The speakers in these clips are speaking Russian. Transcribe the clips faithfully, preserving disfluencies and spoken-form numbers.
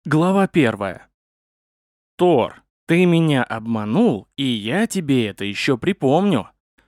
Глава первая. Тор, ты меня обманул, и я тебе это еще припомню.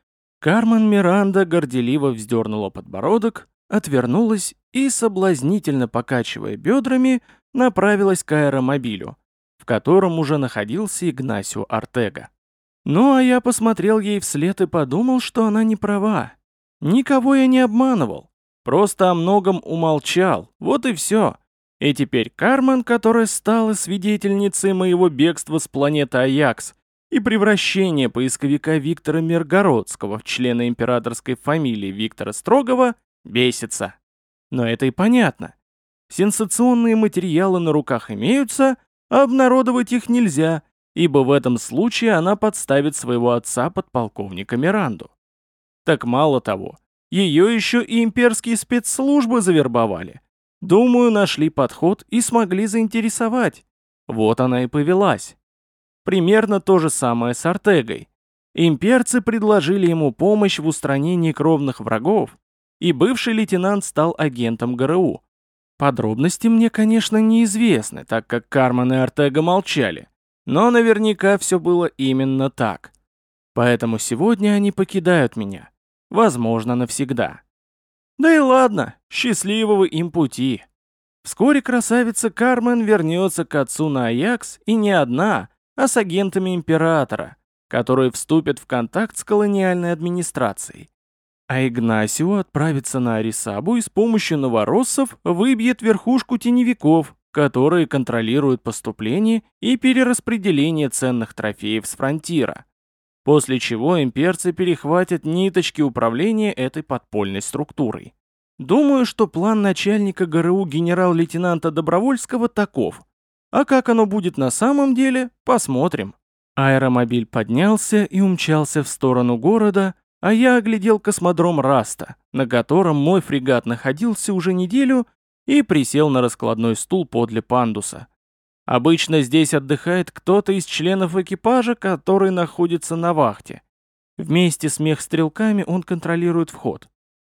Кармен Миранда горделиво вздернула подбородок, отвернулась и, соблазнительно покачивая бедрами, направилась к аэромобилю, в котором уже находился Игнасио Артега. Ну а я посмотрел ей вслед и подумал, что она не права. Никого я не обманывал, просто о многом умолчал, вот и все. И теперь Кармен, которая стала свидетельницей моего бегства с планеты Аякс и превращения поисковика Виктора Миргородского в члена императорской фамилии Виктора Строгова, бесится. Но это и понятно. Сенсационные материалы на руках имеются, а обнародовать их нельзя, ибо в этом случае она подставит своего отца подполковника Миранду. Так мало того, ее еще и имперские спецслужбы завербовали. Думаю, нашли подход и смогли заинтересовать. Вот она и повелась. Примерно то же самое с Артегой. Имперцы предложили ему помощь в устранении кровных врагов, и бывший лейтенант стал агентом ГРУ. Подробности мне, конечно, неизвестны, так как Кармен и Артега молчали, но наверняка все было именно так. Поэтому сегодня они покидают меня. Возможно, навсегда. Да и ладно, счастливого им пути. Вскоре красавица Кармен вернется к отцу на Аякс и не одна, а с агентами императора, которые вступят в контакт с колониальной администрацией. А Игнасио отправится на Арисабу и с помощью новороссов выбьет верхушку теневиков, которые контролируют поступление и перераспределение ценных трофеев с фронтира. После чего имперцы перехватят ниточки управления этой подпольной структурой. Думаю, что план начальника ГРУ генерал-лейтенанта Добровольского таков. А как оно будет на самом деле, посмотрим. Аэромобиль поднялся и умчался в сторону города, а я оглядел космодром Раста, на котором мой фрегат находился уже неделю, и присел на раскладной стул подле пандуса. Обычно здесь отдыхает кто-то из членов экипажа, который находится на вахте. Вместе с мехстрелками он контролирует вход.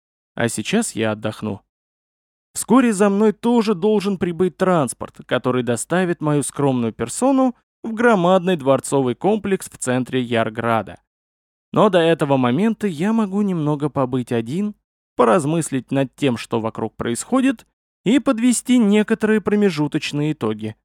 А сейчас я отдохну. Вскоре за мной тоже должен прибыть транспорт, который доставит мою скромную персону в громадный дворцовый комплекс в центре Ярграда. Но до этого момента я могу немного побыть один, поразмыслить над тем, что вокруг происходит, и подвести некоторые промежуточные итоги.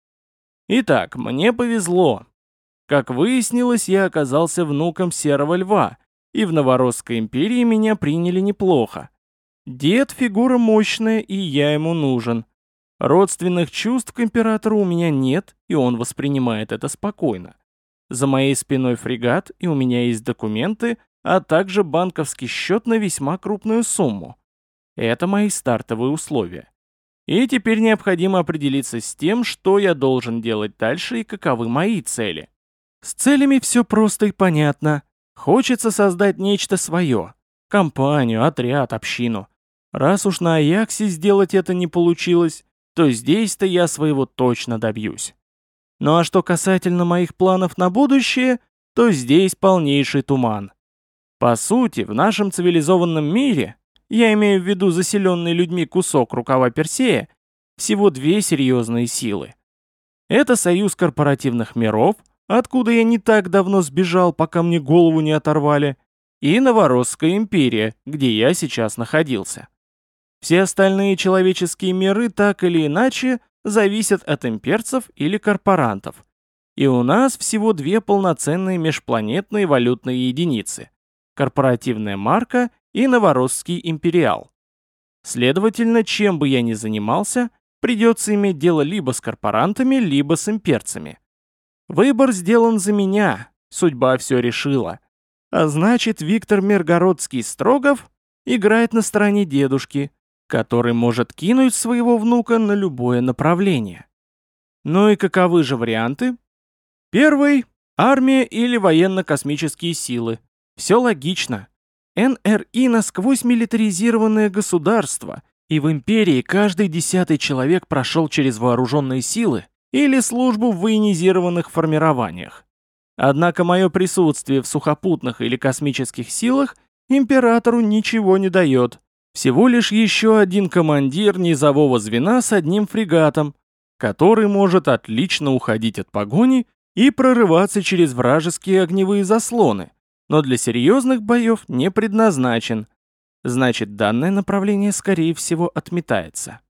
Итак, мне повезло. Как выяснилось, я оказался внуком Серого Льва, и в Новоросской империи меня приняли неплохо. Дед — фигура мощная, и я ему нужен. Родственных чувств к императору у меня нет, и он воспринимает это спокойно. За моей спиной фрегат, и у меня есть документы, а также банковский счет на весьма крупную сумму. Это мои стартовые условия. И теперь необходимо определиться с тем, что я должен делать дальше и каковы мои цели. С целями все просто и понятно. Хочется создать нечто свое. Компанию, отряд, общину. Раз уж на Аяксе сделать это не получилось, то здесь-то я своего точно добьюсь. Ну а что касательно моих планов на будущее, то здесь полнейший туман. По сути, в нашем цивилизованном мире, я имею в виду заселенный людьми кусок рукава Персея, всего две серьезные силы. Это союз корпоративных миров, откуда я не так давно сбежал, пока мне голову не оторвали, и Новоросская империя, где я сейчас находился. Все остальные человеческие миры так или иначе зависят от имперцев или корпорантов. И у нас всего две полноценные межпланетные валютные единицы – корпоративная марка и Новоросский империал. Следовательно, чем бы я ни занимался, придется иметь дело либо с корпорантами, либо с имперцами. Выбор сделан за меня, судьба все решила. А значит, Виктор Миргородский-Строгов играет на стороне дедушки, который может кинуть своего внука на любое направление. Ну и каковы же варианты? Первый – армия или военно-космические силы. Все логично. эн эр и насквозь милитаризированное государство, и в империи каждый десятый человек прошел через вооруженные силы или службу в военизированных формированиях. Однако мое присутствие в сухопутных или космических силах императору ничего не дает. Всего лишь еще один командир низового звена с одним фрегатом, который может отлично уходить от погони и прорываться через вражеские огневые заслоны, но для серьезных боев не предназначен. Значит, данное направление, скорее всего, отметается.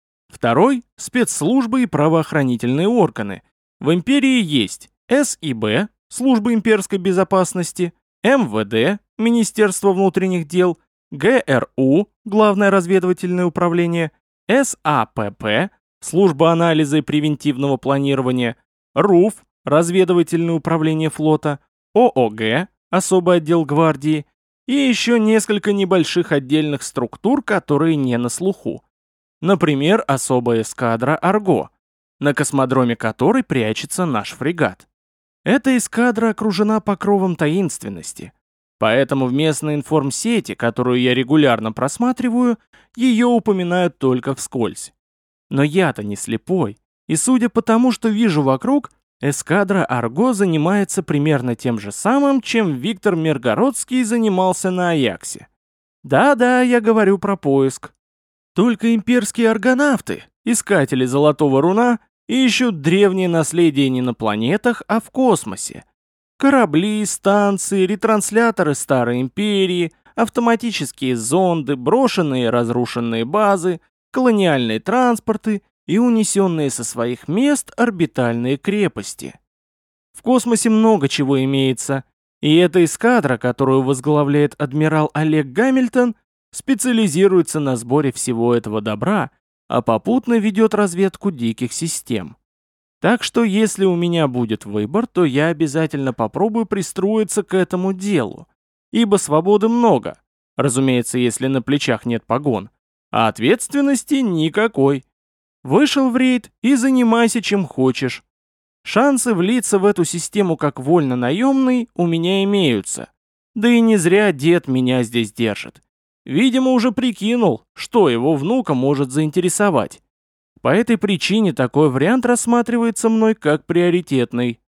Второй – спецслужбы и правоохранительные органы. В империи есть эс и бэ, служба имперской безопасности, эм вэ дэ, Министерство внутренних дел, гэ эр у, Главное разведывательное управление, эс а пэ пэ, служба анализа и превентивного планирования, руф, разведывательное управление флота, о о гэ, особый отдел гвардии, и еще несколько небольших отдельных структур, которые не на слуху. Например, особая эскадра «Арго», на космодроме которой прячется наш фрегат. Эта эскадра окружена покровом таинственности, поэтому в местной информсети, которую я регулярно просматриваю, ее упоминают только вскользь. Но я-то не слепой, и судя по тому, что вижу вокруг, эскадра «Арго» занимается примерно тем же самым, чем Виктор Миргородский занимался на Аяксе. Да-да, я говорю про поиск. Только имперские аргонавты, искатели золотого руна, ищут древнее наследие не на планетах, а в космосе. Корабли, станции, ретрансляторы Старой Империи, автоматические зонды, брошенные и разрушенные базы, колониальные транспорты и унесенные со своих мест орбитальные крепости. В космосе много чего имеется, и эта эскадра, которую возглавляет адмирал Олег Гамильтон, специализируется на сборе всего этого добра, а попутно ведет разведку диких систем. Так что если у меня будет выбор, то я обязательно попробую пристроиться к этому делу, ибо свободы много, разумеется, если на плечах нет погон, а ответственности никакой. Вышел в рейд и занимайся чем хочешь. Шансы влиться в эту систему как вольно-наемный у меня имеются, да и не зря дед меня здесь держит. Видимо, уже прикинул, что его внука может заинтересовать. По этой причине такой вариант рассматривается мной как приоритетный.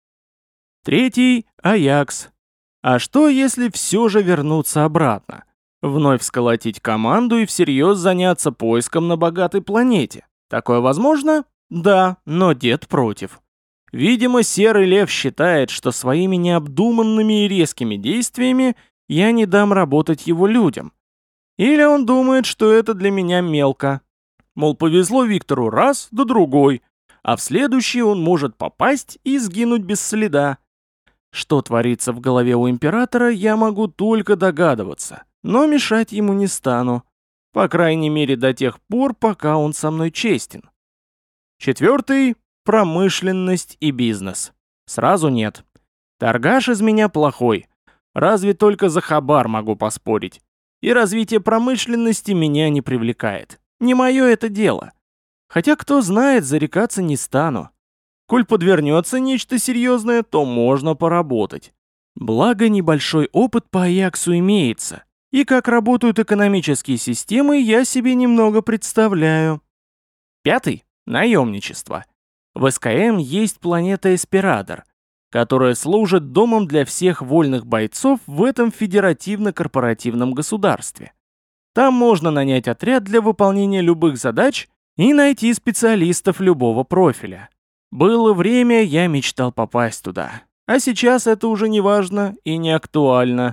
Третий – Аякс. А что, если все же вернуться обратно? Вновь сколотить команду и всерьез заняться поиском на богатой планете? Такое возможно? Да, но дед против. Видимо, Серый Лев считает, что своими необдуманными и резкими действиями я не дам работать его людям. Или он думает, что это для меня мелко. Мол, повезло Виктору раз, да другой, а в следующий он может попасть и сгинуть без следа. Что творится в голове у императора, я могу только догадываться, но мешать ему не стану. По крайней мере, до тех пор, пока он со мной честен. Четвертый – промышленность и бизнес. Сразу нет. Торгаш из меня плохой. Разве только за хабар могу поспорить. И развитие промышленности меня не привлекает. Не мое это дело. Хотя, кто знает, зарекаться не стану. Коль подвернется нечто серьезное, то можно поработать. Благо, небольшой опыт по Аяксу имеется. И как работают экономические системы, я себе немного представляю. Пятый – наемничество. В эс ка эм есть планета Эсперадор, которая служит домом для всех вольных бойцов в этом федеративно-корпоративном государстве. Там можно нанять отряд для выполнения любых задач и найти специалистов любого профиля. Было время, я мечтал попасть туда, а сейчас это уже не важно и не актуально.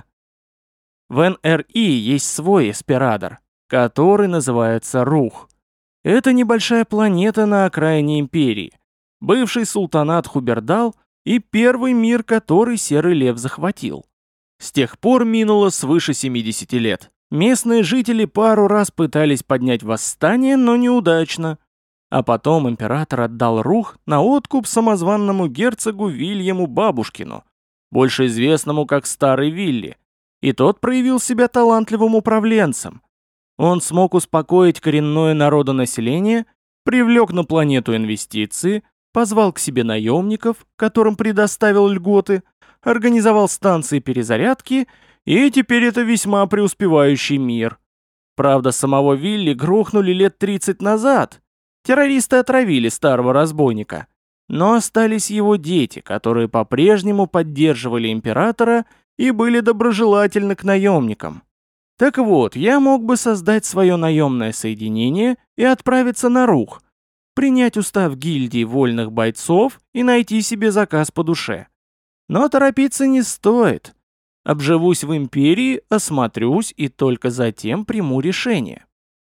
В эн эр и есть свой Эсперадор, который называется Рух. Это небольшая планета на окраине империи, бывший султанат Хубердал и первый мир, который Серый Лев захватил. С тех пор минуло свыше семидесяти лет. Местные жители пару раз пытались поднять восстание, но неудачно. А потом император отдал Рух на откуп самозванному герцогу Вильяму Бабушкину, больше известному как Старый Вилли, и тот проявил себя талантливым управленцем. Он смог успокоить коренное народонаселение, привлек на планету инвестиции, позвал к себе наемников, которым предоставил льготы, организовал станции перезарядки, и теперь это весьма преуспевающий мир. Правда, самого Вилли грохнули лет тридцать назад. Террористы отравили старого разбойника. Но остались его дети, которые по-прежнему поддерживали императора и были доброжелательны к наемникам. Так вот, я мог бы создать свое наемное соединение и отправиться на Рух. принять устав гильдии вольных бойцов и найти себе заказ по душе. Но торопиться не стоит. Обживусь в империи, осмотрюсь и только затем приму решение.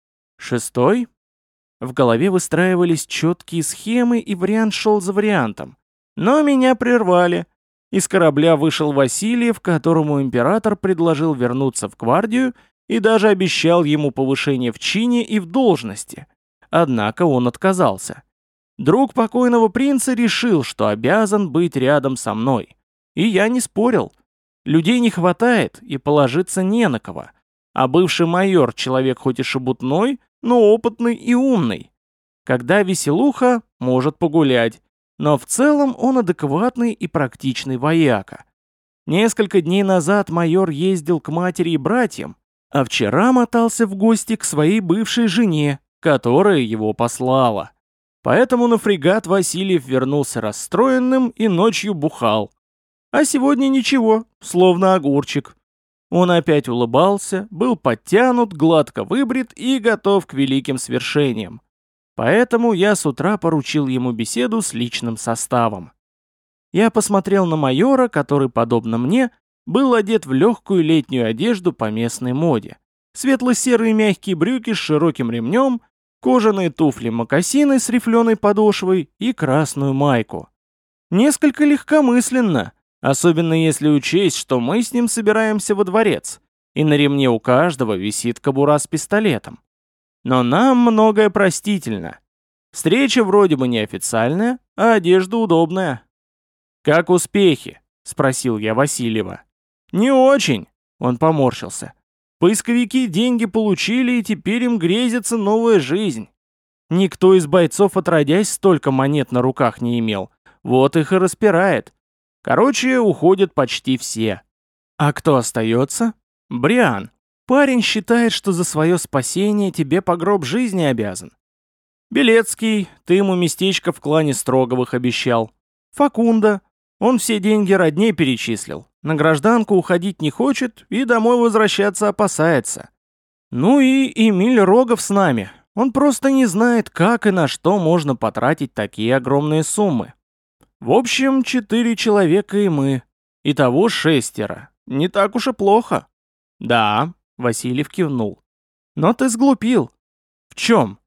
Шестой. В голове выстраивались четкие схемы, и вариант шел за вариантом. Но меня прервали. Из корабля вышел Васильев, которому император предложил вернуться в гвардию и даже обещал ему повышение в чине и в должности. Однако он отказался. Друг покойного принца решил, что обязан быть рядом со мной. И я не спорил. Людей не хватает, и положиться не на кого. А бывший майор, человек хоть и шебутной, но опытный и умный. Когда веселуха, может погулять. Но в целом он адекватный и практичный вояка. Несколько дней назад майор ездил к матери и братьям, а вчера мотался в гости к своей бывшей жене, которая его послала. Поэтому на фрегат Васильев вернулся расстроенным и ночью бухал. А сегодня ничего, словно огурчик. Он опять улыбался, был подтянут, гладко выбрит и готов к великим свершениям. Поэтому я с утра поручил ему беседу с личным составом. Я посмотрел на майора, который, подобно мне, был одет в легкую летнюю одежду по местной моде. Светло-серые мягкие брюки с широким ремнем, кожаные туфли-мокасины с рифленой подошвой и красную майку. Несколько легкомысленно, особенно если учесть, что мы с ним собираемся во дворец, и на ремне у каждого висит кобура с пистолетом. Но нам многое простительно. Встреча вроде бы неофициальная, а одежда удобная. «Как успехи?» — спросил я Васильева. «Не очень», — он поморщился. «Поисковики деньги получили, и теперь им грезится новая жизнь. Никто из бойцов отродясь столько монет на руках не имел. Вот их и распирает. Короче, уходят почти все. А кто остается? Бриан. Парень считает, что за свое спасение тебе по гроб жизни обязан. Белецкий, ты ему местечко в клане Строговых обещал. Факунда, он все деньги родней перечислил. На гражданку уходить не хочет и домой возвращаться опасается. Ну и Эмиль Рогов с нами. Он просто не знает, как и на что можно потратить такие огромные суммы. В общем, четыре человека и мы. Итого шестеро. Не так уж и плохо. Да, Васильев кивнул. Но ты сглупил. В чем?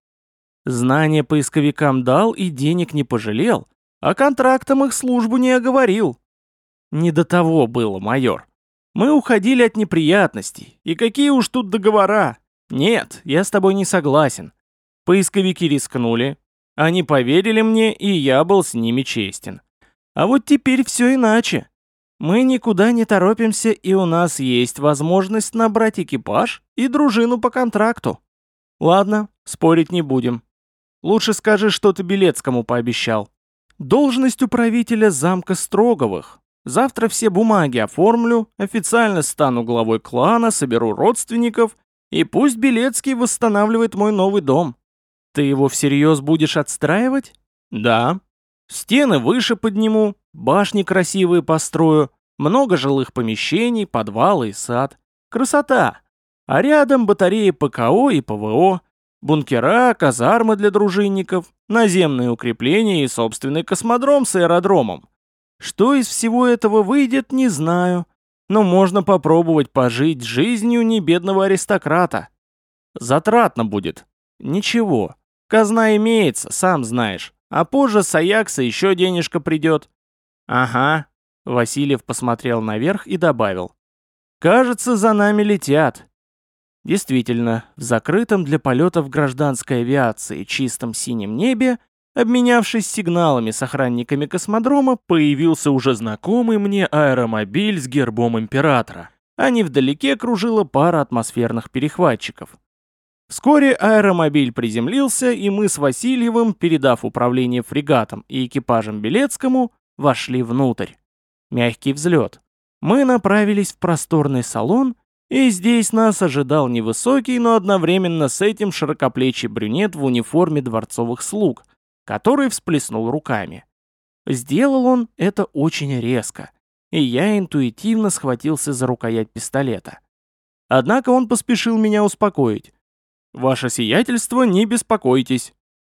Знания поисковикам дал и денег не пожалел, а контрактом их службу не оговорил. Не до того было, майор. Мы уходили от неприятностей. И какие уж тут договора? Нет, я с тобой не согласен. Поисковики рискнули. Они поверили мне, и я был с ними честен. А вот теперь все иначе. Мы никуда не торопимся, и у нас есть возможность набрать экипаж и дружину по контракту. Ладно, спорить не будем. Лучше скажи, что ты Белецкому пообещал. Должность управителя замка Строговых. Завтра все бумаги оформлю, официально стану главой клана, соберу родственников, и пусть Белецкий восстанавливает мой новый дом. Ты его всерьез будешь отстраивать? Да. Стены выше подниму, башни красивые построю, много жилых помещений, подвалы и сад. Красота! А рядом батареи ПКО и ПВО, бункера, казармы для дружинников, наземные укрепления и собственный космодром с аэродромом. Что из всего этого выйдет, не знаю, но можно попробовать пожить жизнью небедного аристократа. Затратно будет. Ничего. Казна имеется, сам знаешь. А позже с Аякса еще денежка придет. Ага. Васильев посмотрел наверх и добавил. Кажется, за нами летят. Действительно, в закрытом для полетов гражданской авиации чистом синем небе, обменявшись сигналами с охранниками космодрома, появился уже знакомый мне аэромобиль с гербом императора, а невдалеке кружила пара атмосферных перехватчиков. Вскоре аэромобиль приземлился, и мы с Васильевым, передав управление фрегатом и экипажем Белецкому, вошли внутрь. Мягкий взлет. Мы направились в просторный салон, и здесь нас ожидал невысокий, но одновременно с этим широкоплечий брюнет в униформе дворцовых слуг, который всплеснул руками. Сделал он это очень резко, и я интуитивно схватился за рукоять пистолета. Однако он поспешил меня успокоить. «Ваше сиятельство, не беспокойтесь».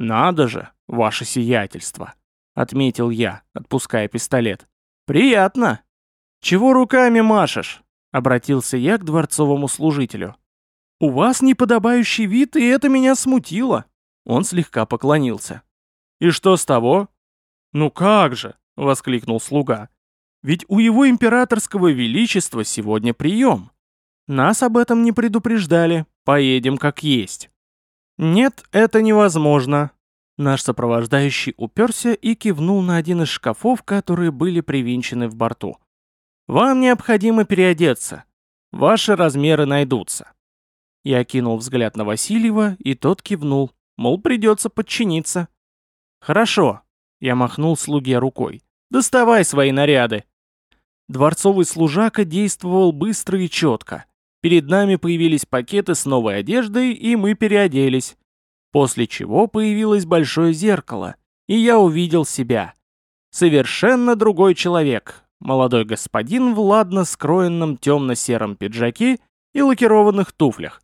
«Надо же, ваше сиятельство», — отметил я, отпуская пистолет. «Приятно». «Чего руками машешь?» — обратился я к дворцовому служителю. «У вас неподобающий вид, и это меня смутило». Он слегка поклонился. «И что с того?» «Ну как же!» — воскликнул слуга. «Ведь у его императорского величества сегодня прием. Нас об этом не предупреждали, поедем как есть». «Нет, это невозможно». Наш сопровождающий уперся и кивнул на один из шкафов, которые были привинчены в борту. «Вам необходимо переодеться. Ваши размеры найдутся». Я кинул взгляд на Васильева, и тот кивнул, мол, придется подчиниться. «Хорошо», — я махнул слуге рукой. «Доставай свои наряды». Дворцовый служака действовал быстро и четко. Перед нами появились пакеты с новой одеждой, и мы переоделись. После чего появилось большое зеркало, и я увидел себя. Совершенно другой человек. Молодой господин в ладно скроенном темно-сером пиджаке и лакированных туфлях.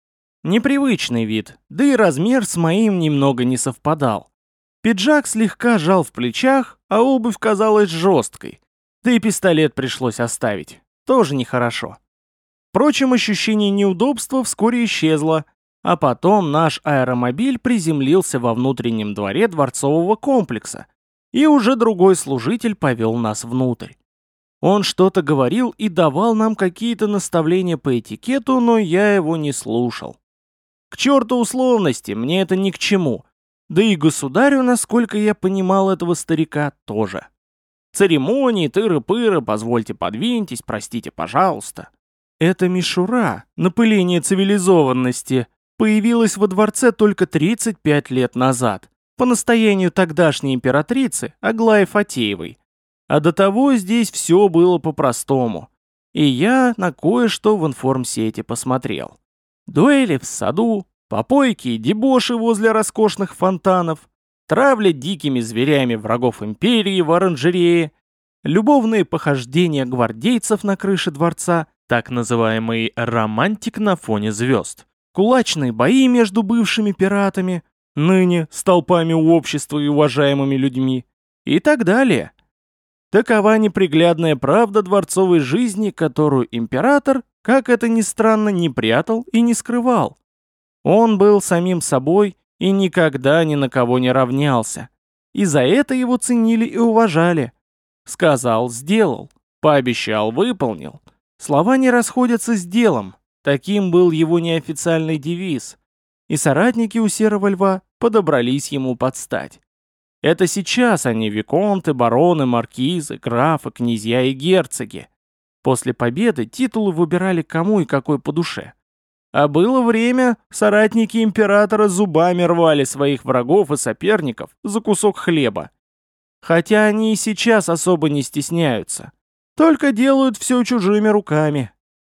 Непривычный вид, да и размер с моим немного не совпадал. Пиджак слегка жал в плечах, а обувь казалась жесткой. Да и пистолет пришлось оставить. Тоже нехорошо. Впрочем, ощущение неудобства вскоре исчезло, а потом наш аэромобиль приземлился во внутреннем дворе дворцового комплекса, и уже другой служитель повел нас внутрь. Он что-то говорил и давал нам какие-то наставления по этикету, но я его не слушал. К черту условности, мне это ни к чему. Да и государю, насколько я понимал этого старика, тоже. Церемонии, тыры-пыры, позвольте подвиньтесь, простите, пожалуйста. Эта мишура, напыление цивилизованности, появилась во дворце только тридцать пять лет назад, по настоянию тогдашней императрицы Аглаи Фатеевой. А до того здесь все было по-простому. И я на кое-что в информсете посмотрел. Дуэли в саду, попойки и дебоши возле роскошных фонтанов, травля дикими зверями врагов империи в оранжерее, любовные похождения гвардейцев на крыше дворца, так называемый романтик на фоне звезд, кулачные бои между бывшими пиратами, ныне столпами общества и уважаемыми людьми, и так далее. Такова неприглядная правда дворцовой жизни, которую император, как это ни странно, не прятал и не скрывал. Он был самим собой и никогда ни на кого не равнялся. И за это его ценили и уважали. Сказал — сделал, пообещал — выполнил. Слова не расходятся с делом. Таким был его неофициальный девиз. И соратники у Серого Льва подобрались ему под стать. Это сейчас они виконты, бароны, маркизы, графы, князья и герцоги. После победы титулы выбирали кому и какой по душе. А было время, соратники императора зубами рвали своих врагов и соперников за кусок хлеба. Хотя они и сейчас особо не стесняются. Только делают все чужими руками.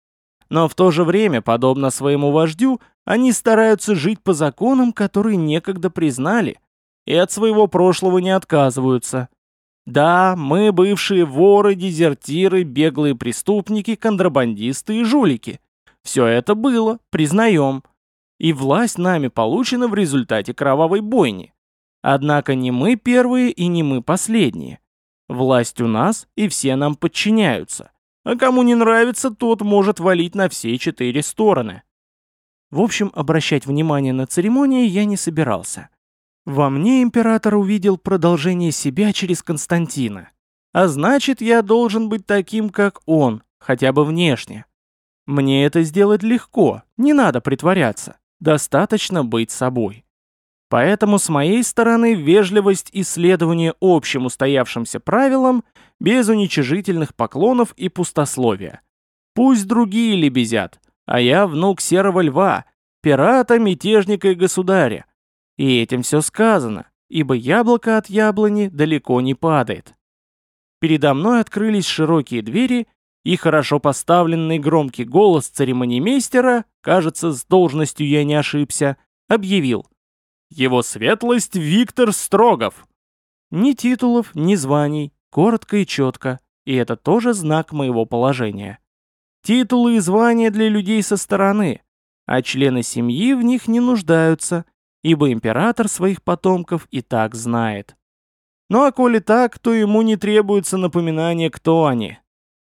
Но в то же время, подобно своему вождю, они стараются жить по законам, которые некогда признали, и от своего прошлого не отказываются. Да, мы бывшие воры, дезертиры, беглые преступники, контрабандисты и жулики. Все это было, признаем. И власть нами получена в результате кровавой бойни. Однако не мы первые и не мы последние. Власть у нас, и все нам подчиняются. А кому не нравится, тот может валить на все четыре стороны. В общем, обращать внимание на церемонии я не собирался. Во мне император увидел продолжение себя через Константина. А значит, я должен быть таким, как он, хотя бы внешне. Мне это сделать легко, не надо притворяться. Достаточно быть собой. Поэтому с моей стороны вежливость и следование общим устоявшимся правилам без уничижительных поклонов и пустословия. Пусть другие лебезят, а я внук Серого Льва, пирата, мятежника и государя. И этим все сказано, ибо яблоко от яблони далеко не падает. Передо мной открылись широкие двери, и хорошо поставленный громкий голос церемонимейстера, кажется, с должностью я не ошибся, объявил: «Его светлость Виктор Строгов». Ни титулов, ни званий, коротко и четко, и это тоже знак моего положения. Титулы и звания для людей со стороны, а члены семьи в них не нуждаются, ибо император своих потомков и так знает. Ну а коли так, то ему не требуется напоминание, кто они.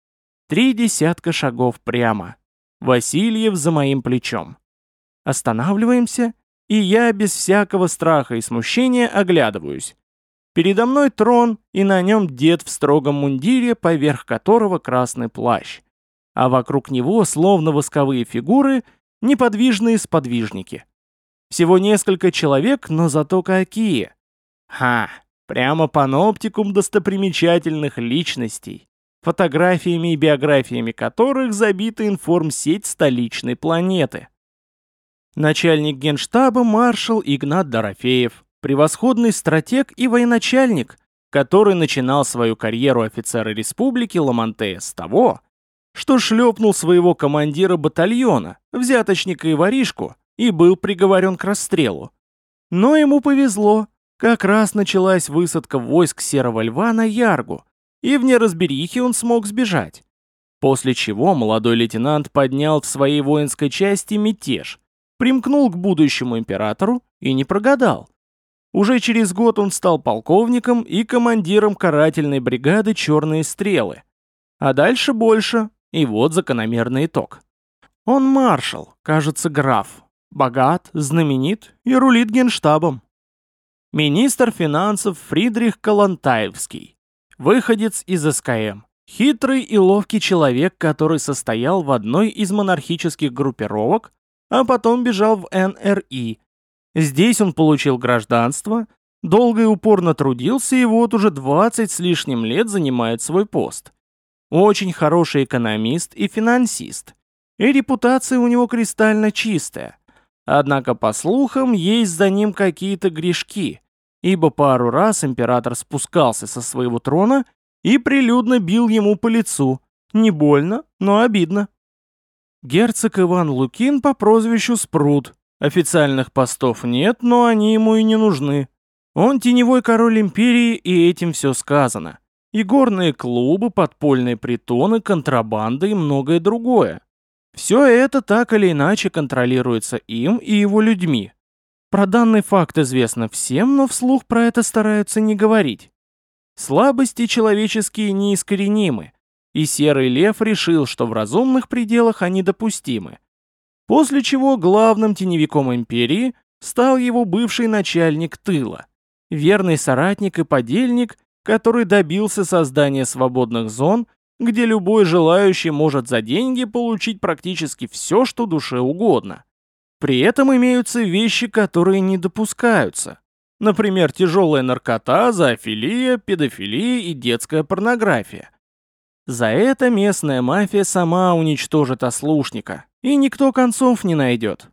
Три десятка шагов прямо. Васильев за моим плечом. Останавливаемся, и я без всякого страха и смущения оглядываюсь. Передо мной трон, и на нем дед в строгом мундире, поверх которого красный плащ. А вокруг него, словно восковые фигуры, неподвижные сподвижники. Всего несколько человек, но зато какие. Ха, прямо паноптикум достопримечательных личностей, фотографиями и биографиями которых забита информсеть столичной планеты. Начальник генштаба маршал Игнат Дорофеев, превосходный стратег и военачальник, который начинал свою карьеру офицера республики Ламантея с того, что шлепнул своего командира батальона, взяточника и воришку, и был приговорен к расстрелу. Но ему повезло, как раз началась высадка войск Серого Льва на Яргу, и в неразберихе он смог сбежать. После чего молодой лейтенант поднял в своей воинской части мятеж, примкнул к будущему императору и не прогадал. Уже через год он стал полковником и командиром карательной бригады «Черные стрелы». А дальше больше, и вот закономерный итог. Он маршал, кажется, граф, богат, знаменит и рулит генштабом. Министр финансов Фридрих Калантаевский, выходец из эс ка эм, хитрый и ловкий человек, который состоял в одной из монархических группировок, а потом бежал в эн эр и. Здесь он получил гражданство, долго и упорно трудился и вот уже двадцать с лишним лет занимает свой пост. Очень хороший экономист и финансист, и репутация у него кристально чистая. Однако, по слухам, есть за ним какие-то грешки, ибо пару раз император спускался со своего трона и прилюдно бил ему по лицу. Не больно, но обидно. Герцог Иван Лукин по прозвищу Спрут. Официальных постов нет, но они ему и не нужны. Он теневой король империи, и этим все сказано. И горные клубы, подпольные притоны, контрабанда и многое другое. Все это так или иначе контролируется им и его людьми. Про данный факт известно всем, но вслух про это стараются не говорить. Слабости человеческие неискоренимы, и Серый Лев решил, что в разумных пределах они допустимы. После чего главным теневиком империи стал его бывший начальник тыла, верный соратник и подельник, который добился создания свободных зон, где любой желающий может за деньги получить практически все, что душе угодно. При этом имеются вещи, которые не допускаются. Например, тяжелая наркота, зоофилия, педофилия и детская порнография. За это местная мафия сама уничтожит ослушника, и никто концов не найдет.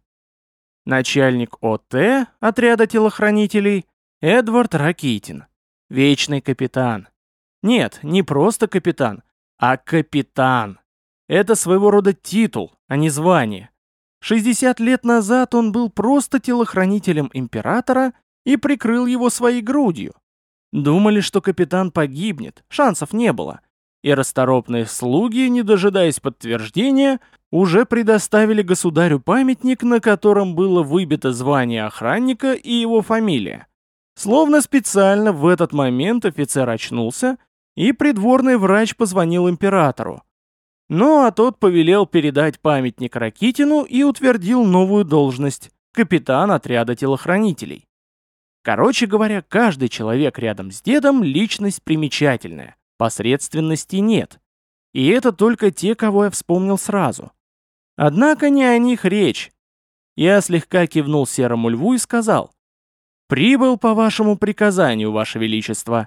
Начальник о тэ, отряда телохранителей, Эдвард Ракитин. Вечный капитан. Нет, не просто капитан, а капитан. Это своего рода титул, а не звание. шестьдесят лет назад он был просто телохранителем императора и прикрыл его своей грудью. Думали, что капитан погибнет, шансов не было. И расторопные слуги, не дожидаясь подтверждения, уже предоставили государю памятник, на котором было выбито звание охранника и его фамилия. Словно специально в этот момент офицер очнулся, и придворный врач позвонил императору. Ну а тот повелел передать памятник Ракитину и утвердил новую должность – капитан отряда телохранителей. Короче говоря, каждый человек рядом с дедом – личность примечательная, посредственности нет. И это только те, кого я вспомнил сразу. Однако не о них речь. Я слегка кивнул Серому Льву и сказал: «Прибыл по вашему приказанию, ваше величество».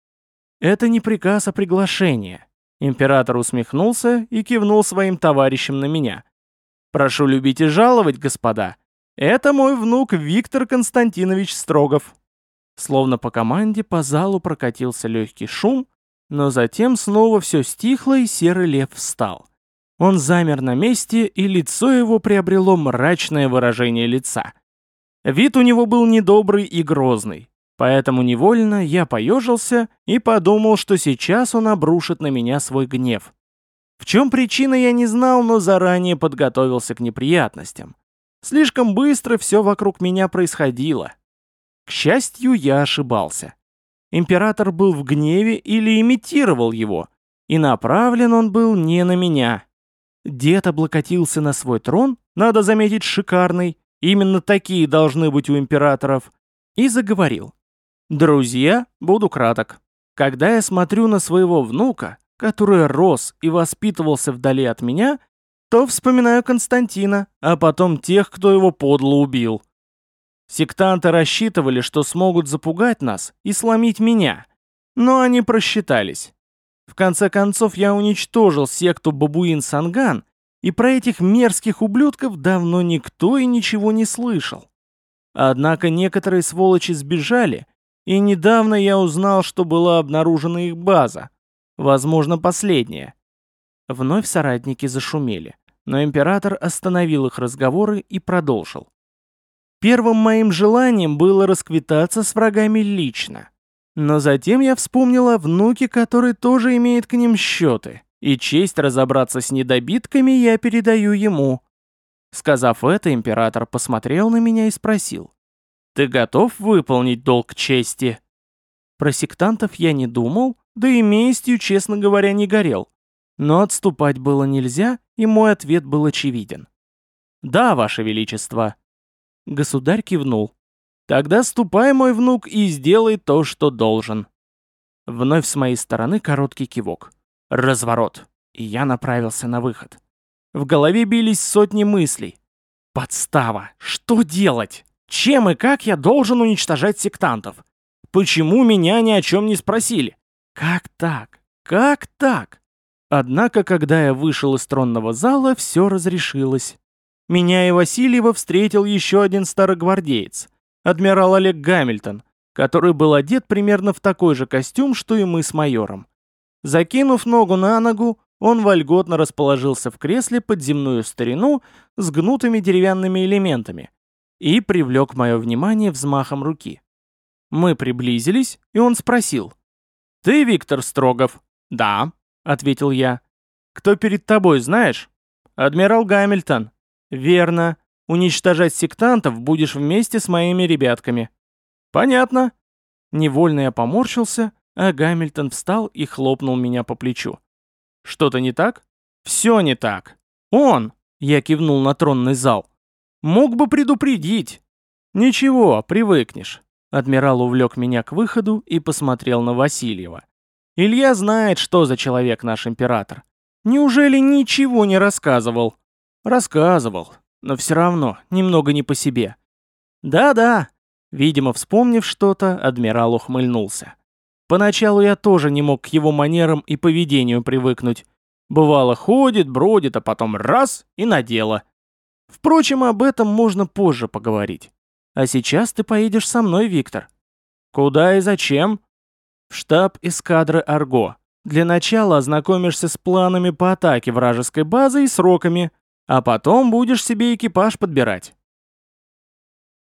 «Это не приказ, а приглашение». Император усмехнулся и кивнул своим товарищам на меня. «Прошу любить и жаловать, господа. Это мой внук Виктор Константинович Строгов». Словно по команде по залу прокатился легкий шум, но затем снова все стихло, и Серый Лев встал. Он замер на месте, и лицо его приобрело мрачное выражение лица. Вид у него был недобрый и грозный, поэтому невольно я поежился и подумал, что сейчас он обрушит на меня свой гнев. В чем причина, я не знал, но заранее подготовился к неприятностям. Слишком быстро все вокруг меня происходило. К счастью, я ошибался. Император был в гневе или имитировал его, и направлен он был не на меня. Дед облокотился на свой трон, надо заметить, шикарный, именно такие должны быть у императоров, и заговорил. «Друзья, буду краток. Когда я смотрю на своего внука, который рос и воспитывался вдали от меня, то вспоминаю Константина, а потом тех, кто его подло убил. Сектанты рассчитывали, что смогут запугать нас и сломить меня, но они просчитались. В конце концов, я уничтожил секту Бабуин-Санган, и про этих мерзких ублюдков давно никто и ничего не слышал. Однако некоторые сволочи сбежали, и недавно я узнал, что была обнаружена их база, возможно, последняя». Вновь соратники зашумели, но император остановил их разговоры и продолжил. «Первым моим желанием было расквитаться с врагами лично. Но затем я вспомнил о внуке, который тоже имеет к ним счеты, и честь разобраться с недобитками я передаю ему». Сказав это, император посмотрел на меня и спросил: «Ты готов выполнить долг чести?» Про сектантов я не думал, да и местью, честно говоря, не горел. Но отступать было нельзя, и мой ответ был очевиден. «Да, Ваше Величество». Государь кивнул. «Тогда ступай, мой внук, и сделай то, что должен». Вновь с моей стороны короткий кивок. Разворот. И я направился на выход. В голове бились сотни мыслей. Подстава. Что делать? Чем и как я должен уничтожать сектантов? Почему меня ни о чем не спросили? Как так? Как так? Однако, когда я вышел из тронного зала, все разрешилось. Меня и Васильева встретил еще один старогвардеец, адмирал Олег Гамильтон, который был одет примерно в такой же костюм, что и мы с майором. Закинув ногу на ногу, он вольготно расположился в кресле под земную старину с гнутыми деревянными элементами и привлек мое внимание взмахом руки. Мы приблизились, и он спросил: «Ты Виктор Строгов?» «Да», — ответил я. «Кто перед тобой, знаешь?» «Адмирал Гамильтон». «Верно. Уничтожать сектантов будешь вместе с моими ребятками». «Понятно». Невольно я поморщился, а Гамильтон встал и хлопнул меня по плечу. «Что-то не так?» «Все не так. Он», — я кивнул на тронный зал, — «мог бы предупредить». «Ничего, привыкнешь». Адмирал увлек меня к выходу и посмотрел на Васильева. «Илья знает, что за человек наш император. Неужели ничего не рассказывал?» «Рассказывал, но все равно немного не по себе». «Да-да». Видимо, вспомнив что-то, адмирал ухмыльнулся. Поначалу я тоже не мог к его манерам и поведению привыкнуть. Бывало, ходит, бродит, а потом раз — и на дело. Впрочем, об этом можно позже поговорить. А сейчас ты поедешь со мной, Виктор. Куда и зачем? В штаб эскадры Арго. Для начала ознакомишься с планами по атаке вражеской базы и сроками, а потом будешь себе экипаж подбирать.